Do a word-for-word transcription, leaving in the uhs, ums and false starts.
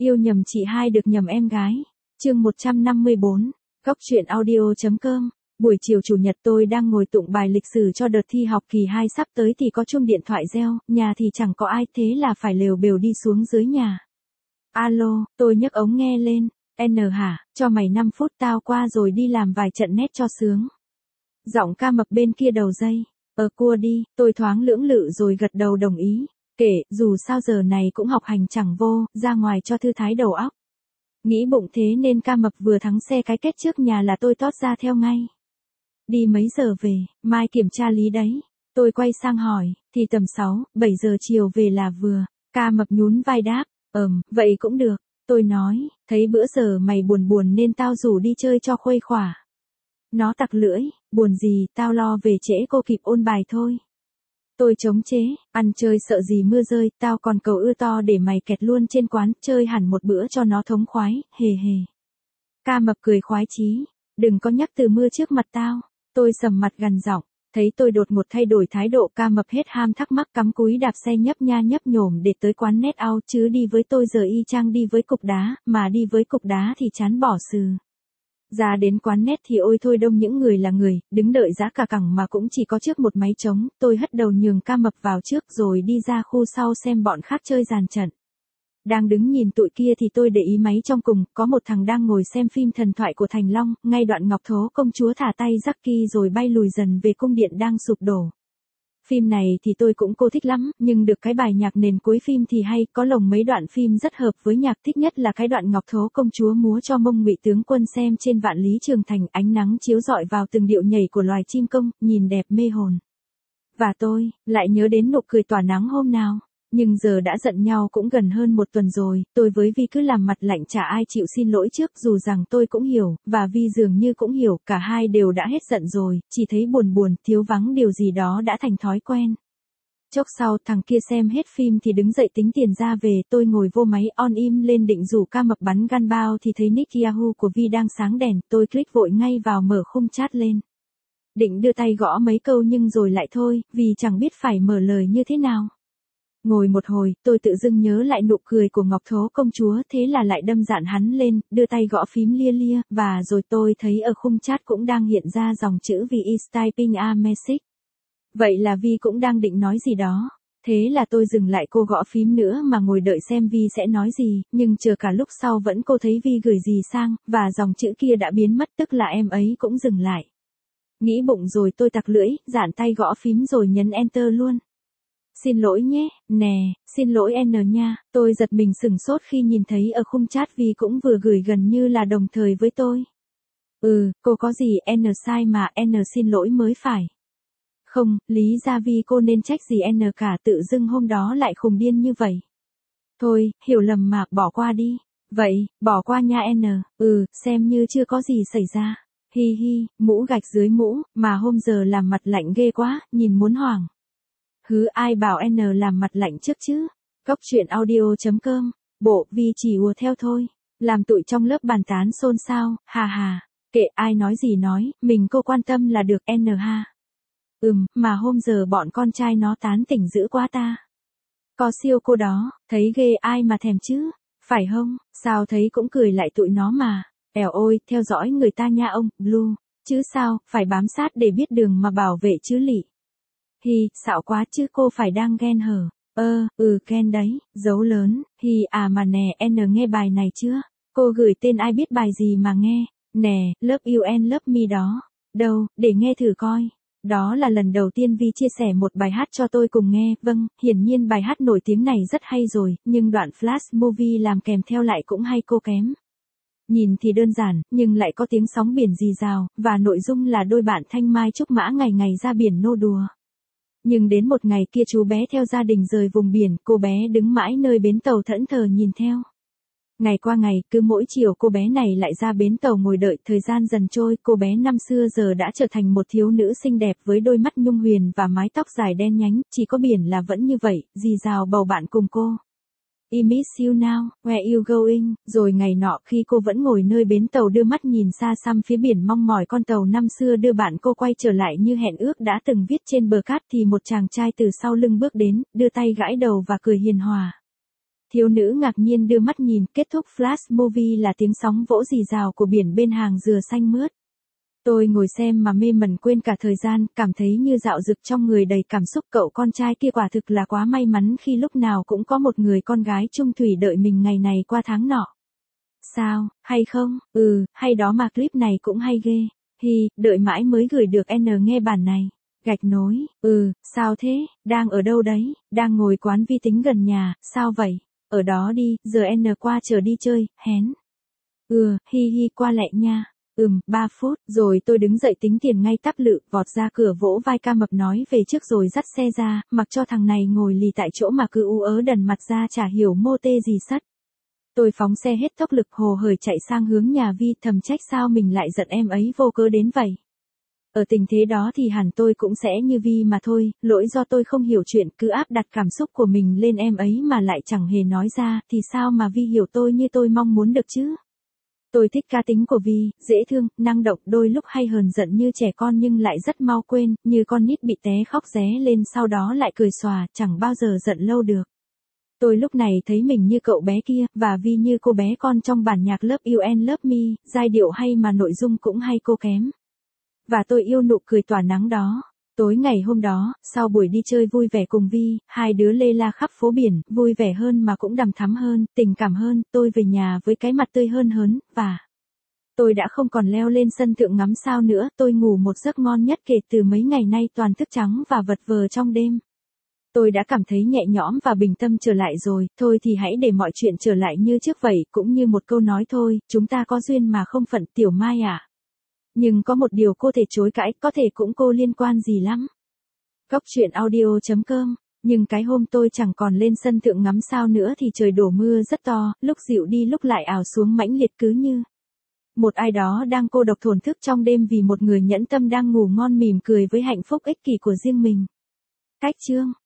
Yêu nhầm chị hai được nhầm em gái. Chương một trăm năm mươi bốn. Góc truyện audio.com. Buổi chiều chủ nhật tôi đang ngồi tụng bài lịch sử cho đợt thi học kỳ hai sắp tới thì có chuông điện thoại reo, nhà thì chẳng có ai thế là phải lều bều đi xuống dưới nhà. Alo, tôi nhấc ống nghe lên. N hả, cho mày năm phút tao qua rồi đi làm vài trận nét cho sướng. Giọng ca mập bên kia đầu dây. Ờ cua đi, tôi thoáng lưỡng lự rồi gật đầu đồng ý. Kể, dù sao giờ này cũng học hành chẳng vô, ra ngoài cho thư thái đầu óc. Nghĩ bụng thế nên ca mập vừa thắng xe cái kết trước nhà là tôi tót ra theo ngay. Đi mấy giờ về, mai kiểm tra lý đấy. Tôi quay sang hỏi, thì tầm sáu, bảy giờ chiều về là vừa. Ca mập nhún vai đáp, ừm, vậy cũng được. Tôi nói, thấy bữa giờ mày buồn buồn nên tao rủ đi chơi cho khuây khỏa. Nó tặc lưỡi, buồn gì, tao lo về trễ cô kịp ôn bài thôi. Tôi chống chế, ăn chơi sợ gì mưa rơi, tao còn cầu ưa to để mày kẹt luôn trên quán, chơi hẳn một bữa cho nó thống khoái, hề hề. Ca mập cười khoái chí, đừng có nhắc từ mưa trước mặt tao. Tôi sầm mặt gằn giọng, thấy tôi đột ngột thay đổi thái độ, ca mập hết ham thắc mắc cắm cúi đạp xe nhấp nha nhấp nhổm để tới quán net out, chứ đi với tôi giờ y chang đi với cục đá, mà đi với cục đá thì chán bỏ sừ. Ra đến quán net thì ôi thôi đông những người là người, đứng đợi giá cả cẳng mà cũng chỉ có trước một máy trống, tôi hất đầu nhường ca mập vào trước rồi đi ra khu sau xem bọn khác chơi dàn trận. Đang đứng nhìn tụi kia thì tôi để ý máy trong cùng, có một thằng đang ngồi xem phim thần thoại của Thành Long, ngay đoạn Ngọc Thố công chúa thả tay Jackie rồi bay lùi dần về cung điện đang sụp đổ. Phim này thì tôi cũng cô thích lắm, nhưng được cái bài nhạc nền cuối phim thì hay, có lồng mấy đoạn phim rất hợp với nhạc, thích nhất là cái đoạn Ngọc Thố công chúa múa cho mông Ngụy tướng quân xem trên vạn lý trường thành, ánh nắng chiếu rọi vào từng điệu nhảy của loài chim công, nhìn đẹp mê hồn. Và tôi, lại nhớ đến nụ cười tỏa nắng hôm nào. Nhưng giờ đã giận nhau cũng gần hơn một tuần rồi, tôi với Vi cứ làm mặt lạnh chả ai chịu xin lỗi trước, dù rằng tôi cũng hiểu, và Vi dường như cũng hiểu, cả hai đều đã hết giận rồi, chỉ thấy buồn buồn, thiếu vắng điều gì đó đã thành thói quen. Chốc sau, thằng kia xem hết phim thì đứng dậy tính tiền ra về, tôi ngồi vô máy on im lên định rủ ca mập bắn gan bao thì thấy nick Yahoo của Vi đang sáng đèn, tôi click vội ngay vào mở khung chat lên. Định đưa tay gõ mấy câu nhưng rồi lại thôi, vì chẳng biết phải mở lời như thế nào. Ngồi một hồi, tôi tự dưng nhớ lại nụ cười của Ngọc Thố công chúa, thế là lại đâm dạn hắn lên, đưa tay gõ phím lia lia, và rồi tôi thấy ở khung chat cũng đang hiện ra dòng chữ Vi is typing a message. Vậy là Vi cũng đang định nói gì đó. Thế là tôi dừng lại cô gõ phím nữa mà ngồi đợi xem Vi sẽ nói gì, nhưng chờ cả lúc sau vẫn cô thấy Vi gửi gì sang, và dòng chữ kia đã biến mất, tức là em ấy cũng dừng lại. Nghĩ bụng rồi tôi tặc lưỡi, dạn tay gõ phím rồi nhấn enter luôn. Xin lỗi nhé, nè, xin lỗi N nha, tôi giật mình sửng sốt khi nhìn thấy ở khung chat Vi cũng vừa gửi gần như là đồng thời với tôi. Ừ, cô có gì N sai mà N xin lỗi mới phải. Không, lý ra Vi cô nên trách gì N cả, tự dưng hôm đó lại khùng điên như vậy. Thôi, hiểu lầm mà, bỏ qua đi. Vậy, bỏ qua nha N, ừ, xem như chưa có gì xảy ra. Hi hi, mũ gạch dưới mũ, mà hôm giờ làm mặt lạnh ghê quá, nhìn muốn hoảng. Hứ ai bảo N làm mặt lạnh trước chứ? Góc truyện audio.com. Bộ Vi chỉ ùa theo thôi. Làm tụi trong lớp bàn tán xôn xao, hà hà. Kệ ai nói gì nói, mình cô quan tâm là được N ha. Ừm, mà hôm giờ bọn con trai nó tán tỉnh dữ quá ta. Có siêu cô đó, thấy ghê ai mà thèm chứ? Phải không? Sao thấy cũng cười lại tụi nó mà. Ẻo ôi, theo dõi người ta nha ông, Blue. Chứ sao, phải bám sát để biết đường mà bảo vệ chứ lị. Hi, xạo quá chứ cô phải đang ghen hở. Ơ, ừ ghen đấy, dấu lớn. Hi à mà nè, N nghe bài này chưa? Cô gửi tên ai biết bài gì mà nghe. Nè, Love You and Love Me đó. Đâu, để nghe thử coi. Đó là lần đầu tiên Vi chia sẻ một bài hát cho tôi cùng nghe. Vâng, hiển nhiên bài hát nổi tiếng này rất hay rồi, nhưng đoạn flash movie làm kèm theo lại cũng hay cô kém. Nhìn thì đơn giản, nhưng lại có tiếng sóng biển rì rào, và nội dung là đôi bạn Thanh Mai Trúc Mã ngày ngày ra biển nô đùa. Nhưng đến một ngày kia chú bé theo gia đình rời vùng biển, cô bé đứng mãi nơi bến tàu thẫn thờ nhìn theo. Ngày qua ngày, cứ mỗi chiều cô bé này lại ra bến tàu ngồi đợi, thời gian dần trôi, cô bé năm xưa giờ đã trở thành một thiếu nữ xinh đẹp với đôi mắt nhung huyền và mái tóc dài đen nhánh, chỉ có biển là vẫn như vậy, rì rào bầu bạn cùng cô. I miss you now, where you going? Rồi ngày nọ khi cô vẫn ngồi nơi bến tàu đưa mắt nhìn xa xăm phía biển mong mỏi con tàu năm xưa đưa bạn cô quay trở lại như hẹn ước đã từng viết trên bờ cát thì một chàng trai từ sau lưng bước đến, đưa tay gãi đầu và cười hiền hòa. Thiếu nữ ngạc nhiên đưa mắt nhìn, kết thúc flash movie là tiếng sóng vỗ rì rào của biển bên hàng dừa xanh mướt. Tôi ngồi xem mà mê mẩn quên cả thời gian, cảm thấy như dạo dực trong người đầy cảm xúc. Cậu con trai kia quả thực là quá may mắn khi lúc nào cũng có một người con gái chung thủy đợi mình ngày này qua tháng nọ. Sao, hay không, ừ, hay đó mà clip này cũng hay ghê. Hi, đợi mãi mới gửi được N nghe bản này. Gạch nối, ừ, sao thế, đang ở đâu đấy, đang ngồi quán vi tính gần nhà, sao vậy, ở đó đi, giờ N qua chờ đi chơi, hén. Ừ, hi hi qua lẹ nha. Ừm, ba phút, rồi tôi đứng dậy tính tiền ngay tắp lự, vọt ra cửa vỗ vai Ca Mập nói về trước rồi dắt xe ra, mặc cho thằng này ngồi lì tại chỗ mà cứ ú ớ đần mặt ra chả hiểu mô tê gì sắt. Tôi phóng xe hết tốc lực hồ hởi chạy sang hướng nhà Vi, thầm trách sao mình lại giận em ấy vô cớ đến vậy. Ở tình thế đó thì hẳn tôi cũng sẽ như Vi mà thôi, lỗi do tôi không hiểu chuyện, cứ áp đặt cảm xúc của mình lên em ấy mà lại chẳng hề nói ra, thì sao mà Vi hiểu tôi như tôi mong muốn được chứ. Tôi thích cá tính của Vi, dễ thương, năng động, đôi lúc hay hờn giận như trẻ con nhưng lại rất mau quên, như con nít bị té khóc ré lên sau đó lại cười xòa, chẳng bao giờ giận lâu được. Tôi lúc này thấy mình như cậu bé kia, và Vi như cô bé con trong bản nhạc Love You and Love Me, giai điệu hay mà nội dung cũng hay cô kém. Và tôi yêu nụ cười tỏa nắng đó. Tối ngày hôm đó, sau buổi đi chơi vui vẻ cùng Vi, hai đứa lê la khắp phố biển, vui vẻ hơn mà cũng đằm thắm hơn, tình cảm hơn, tôi về nhà với cái mặt tươi hơn hớn, và tôi đã không còn leo lên sân thượng ngắm sao nữa, tôi ngủ một giấc ngon nhất kể từ mấy ngày nay toàn thức trắng và vật vờ trong đêm. Tôi đã cảm thấy nhẹ nhõm và bình tâm trở lại rồi, thôi thì hãy để mọi chuyện trở lại như trước vậy, cũng như một câu nói thôi, chúng ta có duyên mà không phận, Tiểu Mai à. Nhưng có một điều cô thể chối cãi, có thể cũng cô liên quan gì lắm. Góc truyện audio chấm com. Nhưng cái hôm tôi chẳng còn lên sân thượng ngắm sao nữa thì trời đổ mưa rất to, lúc dịu đi lúc lại ảo xuống mãnh liệt, cứ như một ai đó đang cô độc thổn thức trong đêm vì một người nhẫn tâm đang ngủ ngon mỉm cười với hạnh phúc ích kỷ của riêng mình. Cách chương